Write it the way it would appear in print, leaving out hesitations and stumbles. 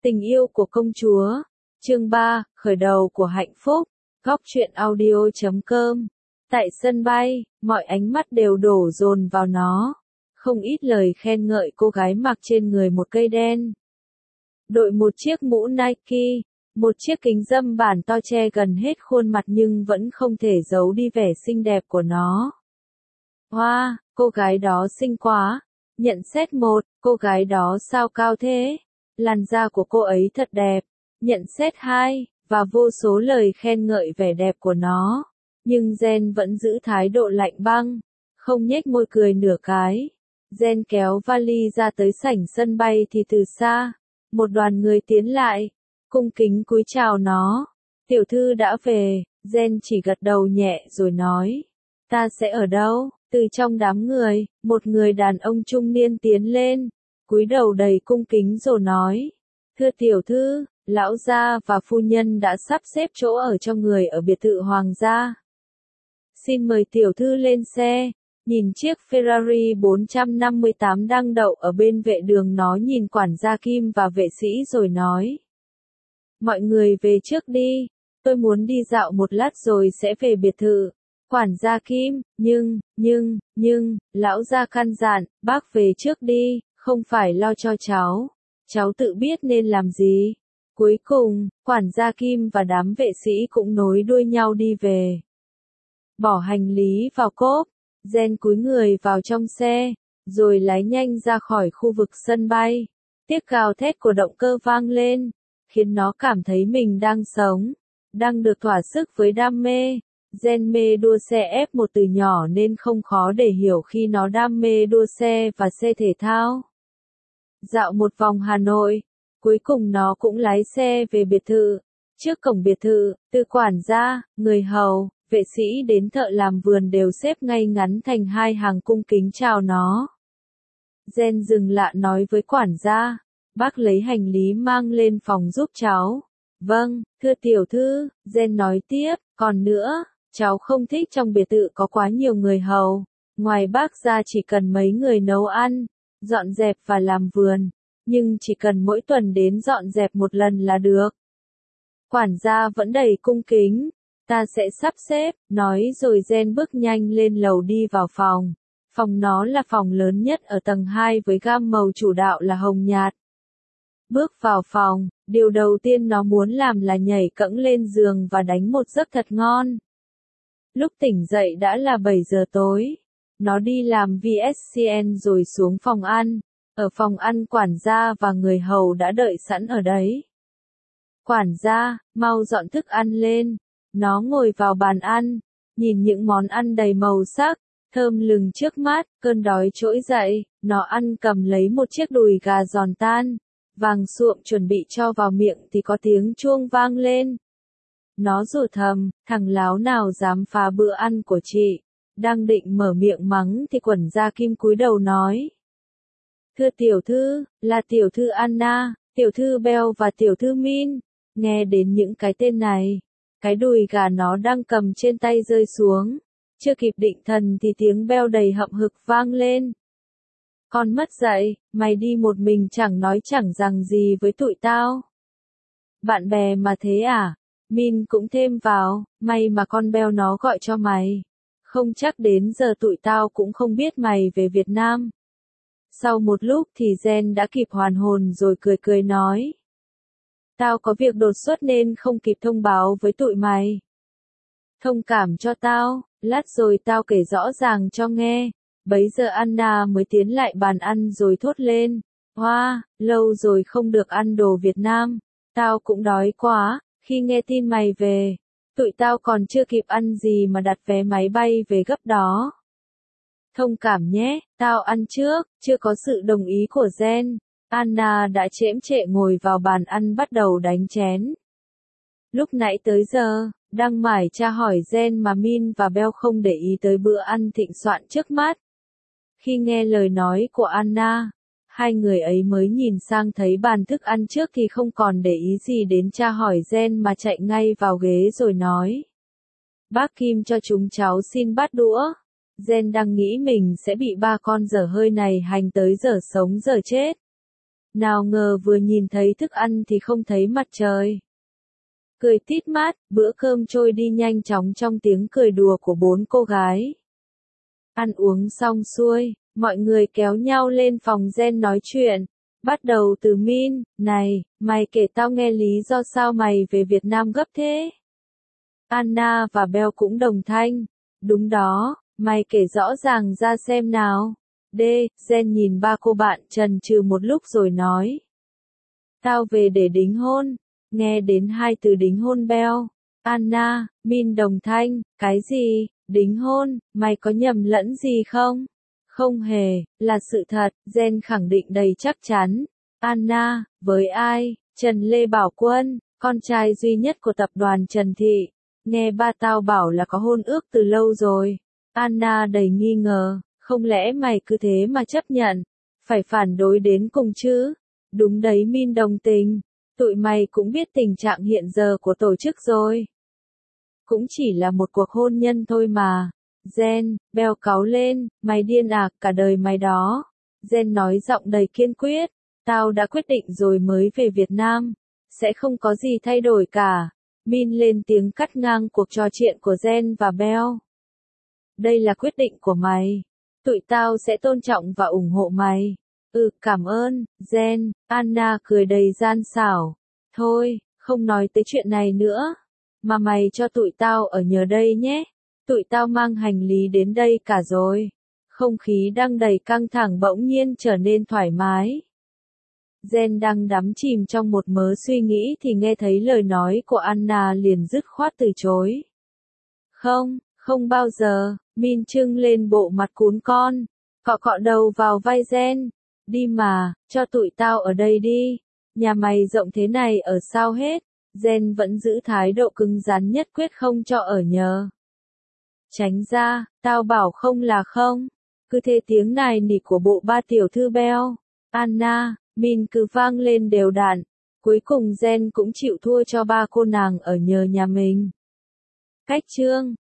Tình yêu của công chúa. Chương 3, khởi đầu của hạnh phúc. Góc truyện audio.com. Tại sân bay, mọi ánh mắt đều đổ dồn vào nó. Không ít lời khen ngợi cô gái mặc trên người một cây đen. Đội một chiếc mũ Nike, một chiếc kính râm bản to che gần hết khuôn mặt nhưng vẫn không thể giấu đi vẻ xinh đẹp của nó. Wow, cô gái đó xinh quá. Nhận xét 1, cô gái đó sao cao thế? Làn da của cô ấy thật đẹp. Nhận xét 2, và vô số lời khen ngợi vẻ đẹp của nó. Nhưng Jen vẫn giữ thái độ lạnh băng, không nhếch môi cười nửa cái. Jen kéo vali ra tới sảnh sân bay thì từ xa, một đoàn người tiến lại, cung kính cúi chào nó. Tiểu thư đã về, Jen chỉ gật đầu nhẹ rồi nói. Ta sẽ ở đâu? Từ trong đám người, một người đàn ông trung niên tiến lên, cúi đầu đầy cung kính rồi nói. Thưa tiểu thư, lão gia và phu nhân đã sắp xếp chỗ ở cho người ở biệt thự hoàng gia. Xin mời tiểu thư lên xe. Nhìn chiếc Ferrari 458 đang đậu ở bên vệ đường, nó nhìn quản gia Kim và vệ sĩ rồi nói. Mọi người về trước đi, tôi muốn đi dạo một lát rồi sẽ về biệt thự. Quản gia Kim, nhưng, lão gia căn dặn, bác về trước đi, không phải lo cho cháu tự biết nên làm gì. Cuối cùng, quản gia Kim và đám vệ sĩ cũng nối đuôi nhau đi về. Bỏ hành lý vào cốp, Jen cúi người vào trong xe, rồi lái nhanh ra khỏi khu vực sân bay. Tiếng gào thét của động cơ vang lên, khiến nó cảm thấy mình đang sống, đang được thỏa sức với đam mê. Jen mê đua xe F1 từ nhỏ nên không khó để hiểu khi nó đam mê đua xe và xe thể thao. Dạo một vòng Hà Nội, cuối cùng nó cũng lái xe về biệt thự. Trước cổng biệt thự, từ quản gia, người hầu, vệ sĩ đến thợ làm vườn đều xếp ngay ngắn thành hai hàng cung kính chào nó. Jen dừng lại nói với quản gia, bác lấy hành lý mang lên phòng giúp cháu. Vâng, thưa tiểu thư, Jen nói tiếp, còn nữa, cháu không thích trong biệt thự có quá nhiều người hầu. Ngoài bác ra chỉ cần mấy người nấu ăn, dọn dẹp và làm vườn, nhưng chỉ cần mỗi tuần đến dọn dẹp một lần là được. Quản gia vẫn đầy cung kính. Ta sẽ sắp xếp, nói rồi Jen bước nhanh lên lầu đi vào phòng. Phòng nó là phòng lớn nhất ở tầng 2 với gam màu chủ đạo là hồng nhạt. Bước vào phòng, điều đầu tiên nó muốn làm là nhảy cẫng lên giường và đánh một giấc thật ngon. Lúc tỉnh dậy đã là 7 giờ tối. Nó đi làm VSCN rồi xuống phòng ăn. Ở phòng ăn quản gia và người hầu đã đợi sẵn ở đấy. Quản gia, mau dọn thức ăn lên. Nó ngồi vào bàn ăn, nhìn những món ăn đầy màu sắc, thơm lừng trước mắt, cơn đói trỗi dậy, nó ăn cầm lấy một chiếc đùi gà giòn tan, vàng suộm chuẩn bị cho vào miệng thì có tiếng chuông vang lên. Nó rủa thầm, thằng láo nào dám phá bữa ăn của chị. Đang định mở miệng mắng thì quản gia Kim cúi đầu nói. Thưa tiểu thư, là tiểu thư Anna, tiểu thư Bell và tiểu thư Min. Nghe đến những cái tên này, cái đùi gà nó đang cầm trên tay rơi xuống. Chưa kịp định thần thì tiếng Bell đầy hậm hực vang lên. Con mất dạy, mày đi một mình chẳng nói chẳng rằng gì với tụi tao. Bạn bè mà thế à? Min cũng thêm vào, may mà con Bell nó gọi cho mày. Không chắc đến giờ tụi tao cũng không biết mày về Việt Nam. Sau một lúc thì Jen đã kịp hoàn hồn rồi cười cười nói. Tao có việc đột xuất nên không kịp thông báo với tụi mày. Thông cảm cho tao, lát rồi tao kể rõ ràng cho nghe. Bấy giờ Anna mới tiến lại bàn ăn rồi thốt lên. Wow, lâu rồi không được ăn đồ Việt Nam. Tao cũng đói quá, khi nghe tin mày về. Tụi tao còn chưa kịp ăn gì mà đặt vé máy bay về gấp đó. Thông cảm nhé, tao ăn trước, chưa có sự đồng ý của Jen. Anna đã chễm chệ ngồi vào bàn ăn bắt đầu đánh chén. Lúc nãy tới giờ, đang mải tra hỏi Jen mà Min và Bell không để ý tới bữa ăn thịnh soạn trước mắt. Khi nghe lời nói của Anna, hai người ấy mới nhìn sang thấy bàn thức ăn trước thì không còn để ý gì đến tra hỏi Jen mà chạy ngay vào ghế rồi nói. Bác Kim cho chúng cháu xin bát đũa. Jen đang nghĩ mình sẽ bị ba con dở hơi này hành tới giờ sống giờ chết. Nào ngờ vừa nhìn thấy thức ăn thì không thấy mặt trời. Cười tít mát, bữa cơm trôi đi nhanh chóng trong tiếng cười đùa của 4 cô gái. Ăn uống xong xuôi, mọi người kéo nhau lên phòng Jen nói chuyện. Bắt đầu từ Min, này, mày kể tao nghe lý do sao mày về Việt Nam gấp thế. Anna và Bell cũng đồng thanh. Đúng đó, mày kể rõ ràng ra xem nào. Jen nhìn ba cô bạn chần chừ một lúc rồi nói. Tao về để đính hôn. Nghe đến 2 từ đính hôn Bell, Anna, Min đồng thanh, cái gì, đính hôn, mày có nhầm lẫn gì không? Không hề, là sự thật, Jen khẳng định đầy chắc chắn. Anna, với ai? Trần Lê Bảo Quân, con trai duy nhất của tập đoàn Trần Thị. Nghe ba tao bảo là có hôn ước từ lâu rồi. Anna đầy nghi ngờ, không lẽ mày cứ thế mà chấp nhận? Phải phản đối đến cùng chứ? Đúng đấy, Min đồng tình. Tụi mày cũng biết tình trạng hiện giờ của tổ chức rồi. Cũng chỉ là một cuộc hôn nhân thôi mà. Jen, Bell cáu lên, mày điên à, cả đời mày đó. Jen nói giọng đầy kiên quyết, tao đã quyết định rồi mới về Việt Nam. Sẽ không có gì thay đổi cả. Min lên tiếng cắt ngang cuộc trò chuyện của Jen và Bell. Đây là quyết định của mày. Tụi tao sẽ tôn trọng và ủng hộ mày. Cảm ơn, Jen. Anna cười đầy gian xảo. Thôi, không nói tới chuyện này nữa. Mà mày cho tụi tao ở nhờ đây nhé. Tụi tao mang hành lý đến đây cả rồi. Không khí đang đầy căng thẳng bỗng nhiên trở nên thoải mái. Jen đang đắm chìm trong một mớ suy nghĩ thì nghe thấy lời nói của Anna liền dứt khoát từ chối. Không, không bao giờ, Min trưng lên bộ mặt cún con. Cọ cọ đầu vào vai Jen. Đi mà, cho tụi tao ở đây đi. Nhà mày rộng thế này ở sao hết. Jen vẫn giữ thái độ cứng rắn nhất quyết không cho ở nhờ. Tránh ra, tao bảo không là không. Cứ thế tiếng nài nỉ của bộ ba tiểu thư Bell, Anna, Min cứ vang lên đều đặn. Cuối cùng Jen cũng chịu thua cho ba cô nàng ở nhờ nhà mình. Cách chương